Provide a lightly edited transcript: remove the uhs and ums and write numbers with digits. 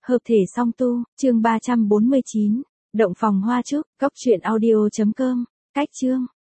Hợp thể song tu, chương 349. Động phòng hoa trúc, cốc truyện audio.com. Cách chương.